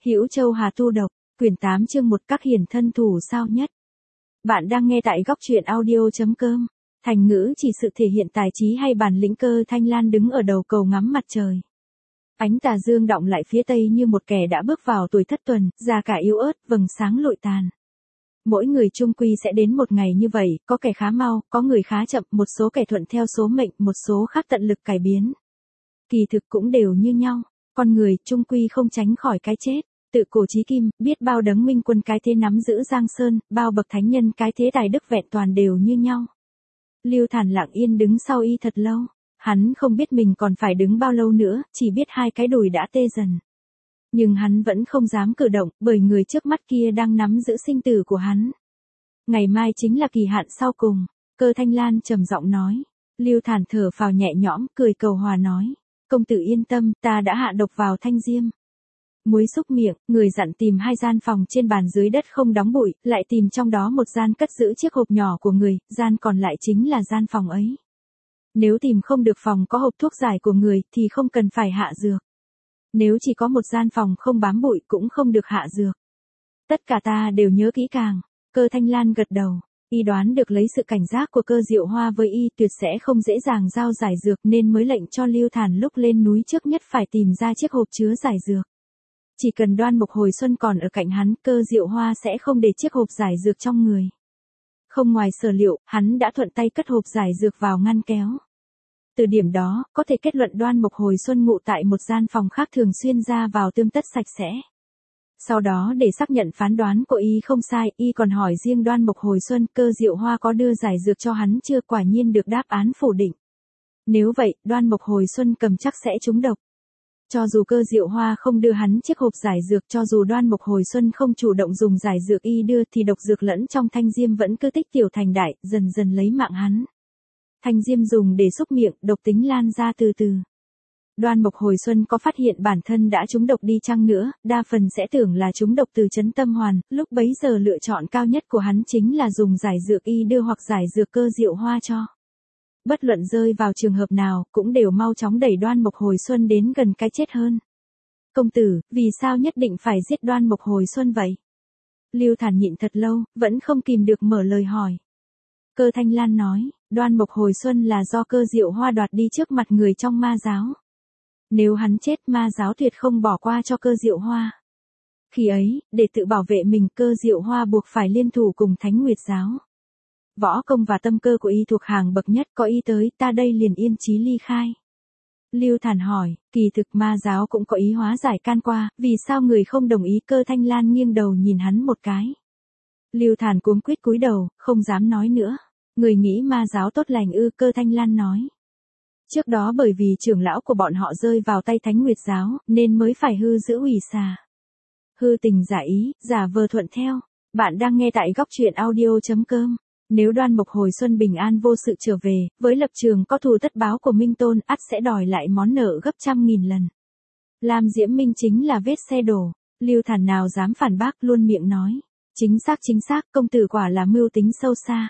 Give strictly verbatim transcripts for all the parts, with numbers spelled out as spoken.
Hữu Châu Hà Tu Độc, quyển tám chương một các hiền thân thủ sao nhất. Bạn đang nghe tại góc truyện audio.com. Thành ngữ chỉ sự thể hiện tài trí hay bản lĩnh. Cơ Thanh Lan đứng ở đầu cầu ngắm mặt trời. Ánh tà dương đọng lại phía tây như một kẻ đã bước vào tuổi thất tuần, da cả yếu ớt, vầng sáng lụi tàn. Mỗi người chung quy sẽ đến một ngày như vậy, có kẻ khá mau, có người khá chậm, một số kẻ thuận theo số mệnh, một số khác tận lực cải biến. Kỳ thực cũng đều như nhau, con người chung quy không tránh khỏi cái chết. Tự cổ chí kim, biết bao đấng minh quân cái thế nắm giữ Giang Sơn, bao bậc thánh nhân cái thế tài đức vẹn toàn đều như nhau. Lưu Thản lặng yên đứng sau y thật lâu, hắn không biết mình còn phải đứng bao lâu nữa, chỉ biết hai cái đùi đã tê dần. Nhưng hắn vẫn không dám cử động, bởi người trước mắt kia đang nắm giữ sinh tử của hắn. Ngày mai chính là kỳ hạn sau cùng, Cơ Thanh Lan trầm giọng nói. Lưu Thản thở phào nhẹ nhõm, cười cầu hòa nói. Công tử yên tâm, ta đã hạ độc vào thanh diêm. Muối xúc miệng, người dặn tìm hai gian phòng trên bàn dưới đất không đóng bụi, lại tìm trong đó một gian cất giữ chiếc hộp nhỏ của người, gian còn lại chính là gian phòng ấy. Nếu tìm không được phòng có hộp thuốc giải của người thì không cần phải hạ dược. Nếu chỉ có một gian phòng không bám bụi cũng không được hạ dược. Tất cả ta đều nhớ kỹ càng. Cơ Thanh Lan gật đầu. Y đoán được lấy sự cảnh giác của Cơ Diệu Hoa với y tuyệt sẽ không dễ dàng giao giải dược nên mới lệnh cho Lưu Thản lúc lên núi trước nhất phải tìm ra chiếc hộp chứa giải dược. Chỉ cần Đoan Mục Hồi Xuân còn ở cạnh hắn, Cơ Diệu Hoa sẽ không để chiếc hộp giải dược trong người. Không ngoài sở liệu, hắn đã thuận tay cất hộp giải dược vào ngăn kéo. Từ điểm đó, có thể kết luận Đoan Mục Hồi Xuân ngụ tại một gian phòng khác thường xuyên ra vào tươm tất sạch sẽ. Sau đó để xác nhận phán đoán của y không sai, y còn hỏi riêng Đoan Mục Hồi Xuân, Cơ Diệu Hoa có đưa giải dược cho hắn chưa, quả nhiên được đáp án phủ định. Nếu vậy, Đoan Mục Hồi Xuân cầm chắc sẽ trúng độc. Cho dù Cơ Diệu Hoa không đưa hắn chiếc hộp giải dược, cho dù Đoan Mục Hồi Xuân không chủ động dùng giải dược y đưa thì độc dược lẫn trong thanh diêm vẫn cứ tích tiểu thành đại, dần dần lấy mạng hắn. Thanh diêm dùng để xúc miệng, độc tính lan ra từ từ. Đoan Mục Hồi Xuân có phát hiện bản thân đã trúng độc đi chăng nữa, đa phần sẽ tưởng là trúng độc từ chấn tâm hoàn, lúc bấy giờ lựa chọn cao nhất của hắn chính là dùng giải dược y đưa hoặc giải dược Cơ Diệu Hoa cho. Bất luận rơi vào trường hợp nào, cũng đều mau chóng đẩy Đoan Mục Hồi Xuân đến gần cái chết hơn. Công tử, vì sao nhất định phải giết Đoan Mục Hồi Xuân vậy? Lưu Thản nhịn thật lâu, vẫn không kìm được mở lời hỏi. Cơ Thanh Lan nói, Đoan Mục Hồi Xuân là do Cơ Diệu Hoa đoạt đi trước mặt người trong ma giáo. Nếu hắn chết, ma giáo tuyệt không bỏ qua cho Cơ Diệu Hoa. Khi ấy, để tự bảo vệ mình, Cơ Diệu Hoa buộc phải liên thủ cùng Thánh Nguyệt giáo. Võ công và tâm cơ của y thuộc hàng bậc nhất, có y tới, ta đây liền yên chí ly khai. Lưu Thản hỏi, kỳ thực ma giáo cũng có ý hóa giải can qua, vì sao người không đồng ý? Cơ Thanh Lan nghiêng đầu nhìn hắn một cái. Lưu Thản cuống quýt cúi đầu, không dám nói nữa. Người nghĩ ma giáo tốt lành ư? Cơ Thanh Lan nói. Trước đó bởi vì trưởng lão của bọn họ rơi vào tay Thánh Nguyệt giáo, nên mới phải hư giữ ủy xà. Hư tình giả ý, giả vờ thuận theo. Bạn đang nghe tại góc truyện audio.com. Nếu Đoan Mục Hồi Xuân bình an vô sự trở về, với lập trường có thù tất báo của Minh Tôn, ắt sẽ đòi lại món nợ gấp trăm nghìn lần. Lam Diễm Minh chính là vết xe đổ. Lưu Thản nào dám phản bác, luôn miệng nói. Chính xác chính xác, công tử quả là mưu tính sâu xa.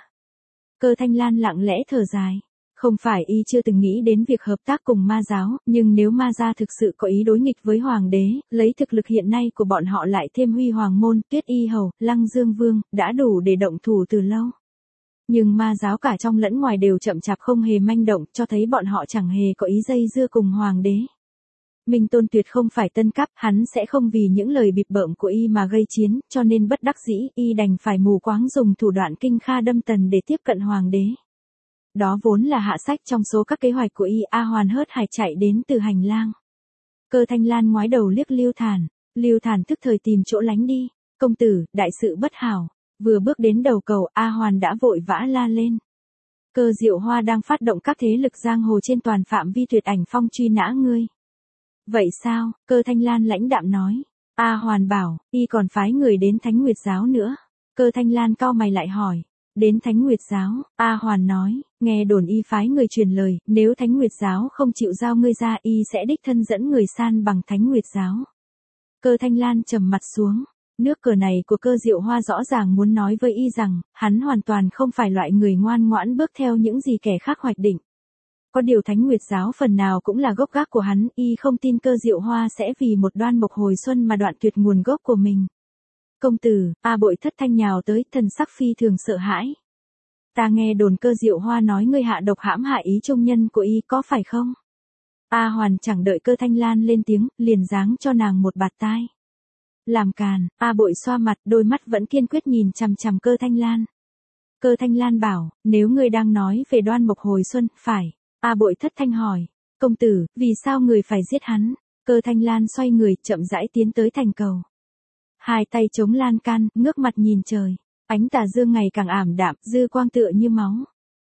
Cơ Thanh Lan lặng lẽ thở dài. Không phải y chưa từng nghĩ đến việc hợp tác cùng ma giáo, nhưng nếu ma gia thực sự có ý đối nghịch với hoàng đế, lấy thực lực hiện nay của bọn họ lại thêm Huy Hoàng Môn, Tuyết Y Hầu, Lăng Dương Vương, đã đủ để động thủ từ lâu. Nhưng ma giáo cả trong lẫn ngoài đều chậm chạp không hề manh động, cho thấy bọn họ chẳng hề có ý dây dưa cùng hoàng đế. Minh Tôn tuyệt không phải tân cấp, hắn sẽ không vì những lời bịp bợm của y mà gây chiến, cho nên bất đắc dĩ, y đành phải mù quáng dùng thủ đoạn kinh kha đâm tần để tiếp cận hoàng đế. Đó vốn là hạ sách trong số các kế hoạch của y. A Hoàn hớt hải chạy đến từ hành lang. Cơ Thanh Lan ngoái đầu liếc Lưu Thản. Lưu Thản tức thời tìm chỗ lánh đi. Công tử, đại sự bất hảo. Vừa bước đến đầu cầu, A Hoàn đã vội vã la lên. Cơ Diệu Hoa đang phát động các thế lực giang hồ trên toàn phạm vi Tuyệt Ảnh Phong truy nã ngươi. Vậy sao? Cơ Thanh Lan lãnh đạm nói. A Hoàn bảo, y còn phái người đến Thánh Nguyệt giáo nữa. Cơ Thanh Lan cau mày lại hỏi. Đến Thánh Nguyệt giáo, A Hoàn nói, nghe đồn y phái người truyền lời, nếu Thánh Nguyệt giáo không chịu giao ngươi ra, y sẽ đích thân dẫn người san bằng Thánh Nguyệt giáo. Cơ Thanh Lan trầm mặt xuống. Nước cờ này của Cơ Diệu Hoa rõ ràng muốn nói với y rằng, hắn hoàn toàn không phải loại người ngoan ngoãn bước theo những gì kẻ khác hoạch định. Có điều Thánh Nguyệt giáo phần nào cũng là gốc gác của hắn, y không tin Cơ Diệu Hoa sẽ vì một Đoan Mộc hồi xuân mà đoạn tuyệt nguồn gốc của mình. Công tử, A Bội thất thanh nhào tới, thần sắc phi thường sợ hãi. Ta nghe đồn Cơ Diệu Hoa nói ngươi hạ độc hãm hại ý trung nhân của y, có phải không? A Hoàn chẳng đợi Cơ Thanh Lan lên tiếng, liền giáng cho nàng một bạt tai. Làm càn, A Bội xoa mặt, đôi mắt vẫn kiên quyết nhìn chằm chằm Cơ Thanh Lan. Cơ Thanh Lan bảo, nếu ngươi đang nói về Đoan Mộc hồi xuân, phải. A Bội thất thanh hỏi, công tử, vì sao người phải giết hắn? Cơ Thanh Lan xoay người, chậm rãi tiến tới thành cầu. Hai tay chống lan can, ngước mặt nhìn trời. Ánh tà dương ngày càng ảm đạm, dư quang tựa như máu.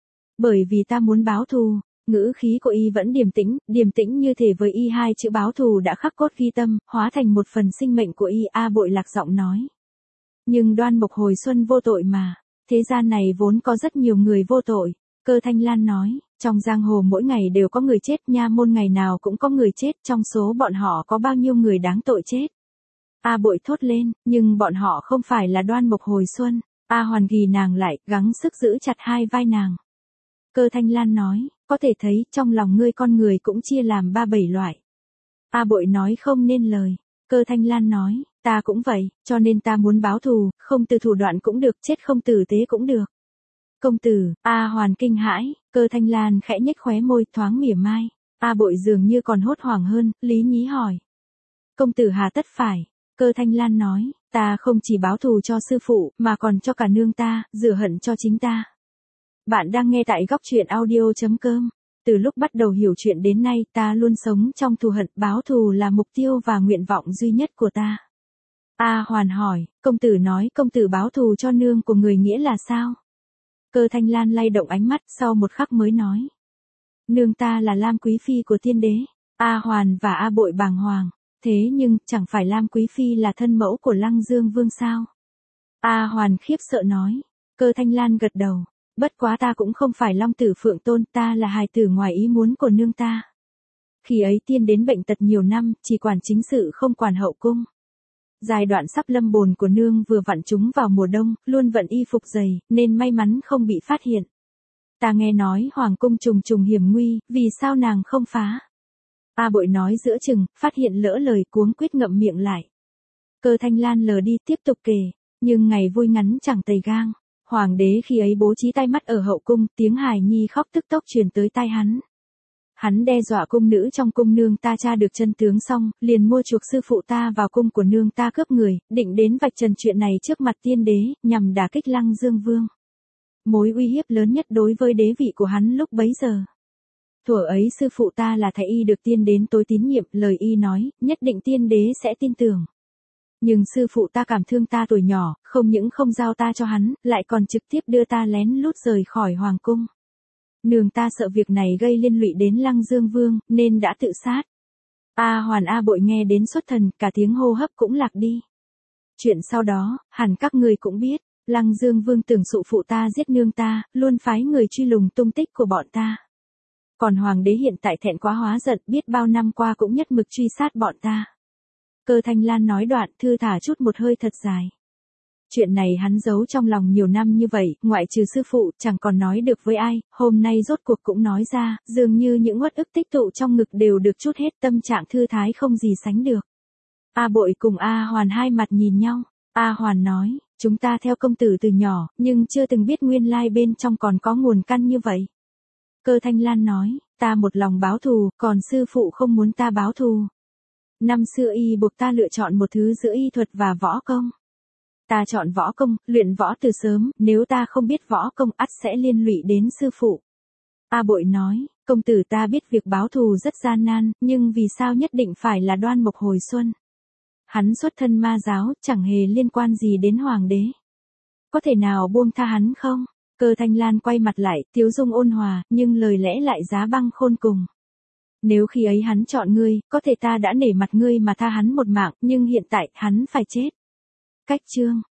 Bởi vì ta muốn báo thù, ngữ khí của y vẫn điềm tĩnh, điềm tĩnh như thể với y hai chữ báo thù đã khắc cốt ghi tâm, hóa thành một phần sinh mệnh của y. A Bội lạc giọng nói. Nhưng Đoan Mộc hồi xuân vô tội mà, thế gian này vốn có rất nhiều người vô tội. Cơ Thanh Lan nói, trong giang hồ mỗi ngày đều có người chết, nha môn ngày nào cũng có người chết, trong số bọn họ có bao nhiêu người đáng tội chết. A Bội thốt lên, nhưng bọn họ không phải là Đoan Mộc hồi xuân. A Hoàn ghì nàng lại, gắng sức giữ chặt hai vai nàng. Cơ Thanh Lan nói, có thể thấy trong lòng ngươi con người cũng chia làm ba bảy loại. A Bội nói không nên lời. Cơ Thanh Lan nói, ta cũng vậy, cho nên ta muốn báo thù, không từ thủ đoạn cũng được, chết không tử tế cũng được. Công tử, A Hoàn kinh hãi, Cơ Thanh Lan khẽ nhếch khóe môi, thoáng mỉa mai. A Bội dường như còn hốt hoảng hơn, lý nhí hỏi. Công tử hà tất phải? Cơ Thanh Lan nói, ta không chỉ báo thù cho sư phụ, mà còn cho cả nương ta, rửa hận cho chính ta. Bạn đang nghe tại góc truyện audio chấm com. Từ lúc bắt đầu hiểu chuyện đến nay, ta luôn sống trong thù hận, báo thù là mục tiêu và nguyện vọng duy nhất của ta. A Hoàn hỏi, công tử nói công tử báo thù cho nương của người nghĩa là sao? Cơ Thanh Lan lay động ánh mắt, sau một khắc mới nói. Nương ta là Lam Quý Phi của Tiên Đế. A Hoàn và A Bội bàng hoàng. Thế nhưng, chẳng phải Lam Quý Phi là thân mẫu của Lăng Dương Vương sao? A Hoàn khiếp sợ nói. Cơ Thanh Lan gật đầu. Bất quá ta cũng không phải Long Tử Phượng Tôn, ta là hài tử ngoài ý muốn của nương ta. Khi ấy Tiên đến bệnh tật nhiều năm, chỉ quản chính sự không quản hậu cung. Giai đoạn sắp lâm bồn của nương vừa vặn trúng vào mùa đông, luôn vận y phục dày, nên may mắn không bị phát hiện. Ta nghe nói hoàng cung trùng trùng hiểm nguy, vì sao nàng không phá? A Bội nói giữa chừng, phát hiện lỡ lời, cuống quýt ngậm miệng lại. Cơ Thanh Lan lờ đi, tiếp tục kể, nhưng ngày vui ngắn chẳng tày gang. Hoàng đế khi ấy bố trí tai mắt ở hậu cung, tiếng hài nhi khóc tức tốc truyền tới tai hắn. Hắn đe dọa cung nữ trong cung nương ta tra được chân tướng xong, liền mua chuộc sư phụ ta vào cung của nương ta cướp người, định đến vạch trần chuyện này trước mặt Tiên Đế, nhằm đả kích Lăng Dương Vương. Mối uy hiếp lớn nhất đối với đế vị của hắn lúc bấy giờ. Thuở ấy sư phụ ta là thái y được Tiên đến tối tín nhiệm, lời y nói, nhất định Tiên Đế sẽ tin tưởng. Nhưng sư phụ ta cảm thương ta tuổi nhỏ, không những không giao ta cho hắn, lại còn trực tiếp đưa ta lén lút rời khỏi hoàng cung. Nương ta sợ việc này gây liên lụy đến Lăng Dương Vương, nên đã tự sát. A Hoàn A Bội nghe đến xuất thần, cả tiếng hô hấp cũng lạc đi. Chuyện sau đó, hẳn các người cũng biết, Lăng Dương Vương tưởng dụ phụ ta giết nương ta, luôn phái người truy lùng tung tích của bọn ta. Còn hoàng đế hiện tại thẹn quá hóa giận, biết bao năm qua cũng nhất mực truy sát bọn ta. Cơ Thanh Lan nói đoạn, thư thả chút một hơi thật dài. Chuyện này hắn giấu trong lòng nhiều năm như vậy, ngoại trừ sư phụ, chẳng còn nói được với ai, hôm nay rốt cuộc cũng nói ra, dường như những uất ức tích tụ trong ngực đều được trút hết, tâm trạng thư thái không gì sánh được. A Bội cùng A Hoàn hai mặt nhìn nhau, A Hoàn nói, chúng ta theo công tử từ nhỏ, nhưng chưa từng biết nguyên lai bên trong còn có nguồn căn như vậy. Cơ Thanh Lan nói, ta một lòng báo thù, còn sư phụ không muốn ta báo thù. Năm xưa y buộc ta lựa chọn một thứ giữa y thuật và võ công. Ta chọn võ công, luyện võ từ sớm, nếu ta không biết võ công ắt sẽ liên lụy đến sư phụ. A Bội nói, công tử ta biết việc báo thù rất gian nan, nhưng vì sao nhất định phải là Đoan Mộc hồi xuân? Hắn xuất thân ma giáo, chẳng hề liên quan gì đến hoàng đế. Có thể nào buông tha hắn không? Cơ Thanh Lan quay mặt lại, tiếu dung ôn hòa, nhưng lời lẽ lại giá băng khôn cùng. Nếu khi ấy hắn chọn ngươi, có thể ta đã nể mặt ngươi mà tha hắn một mạng, nhưng hiện tại, hắn phải chết. Cách chương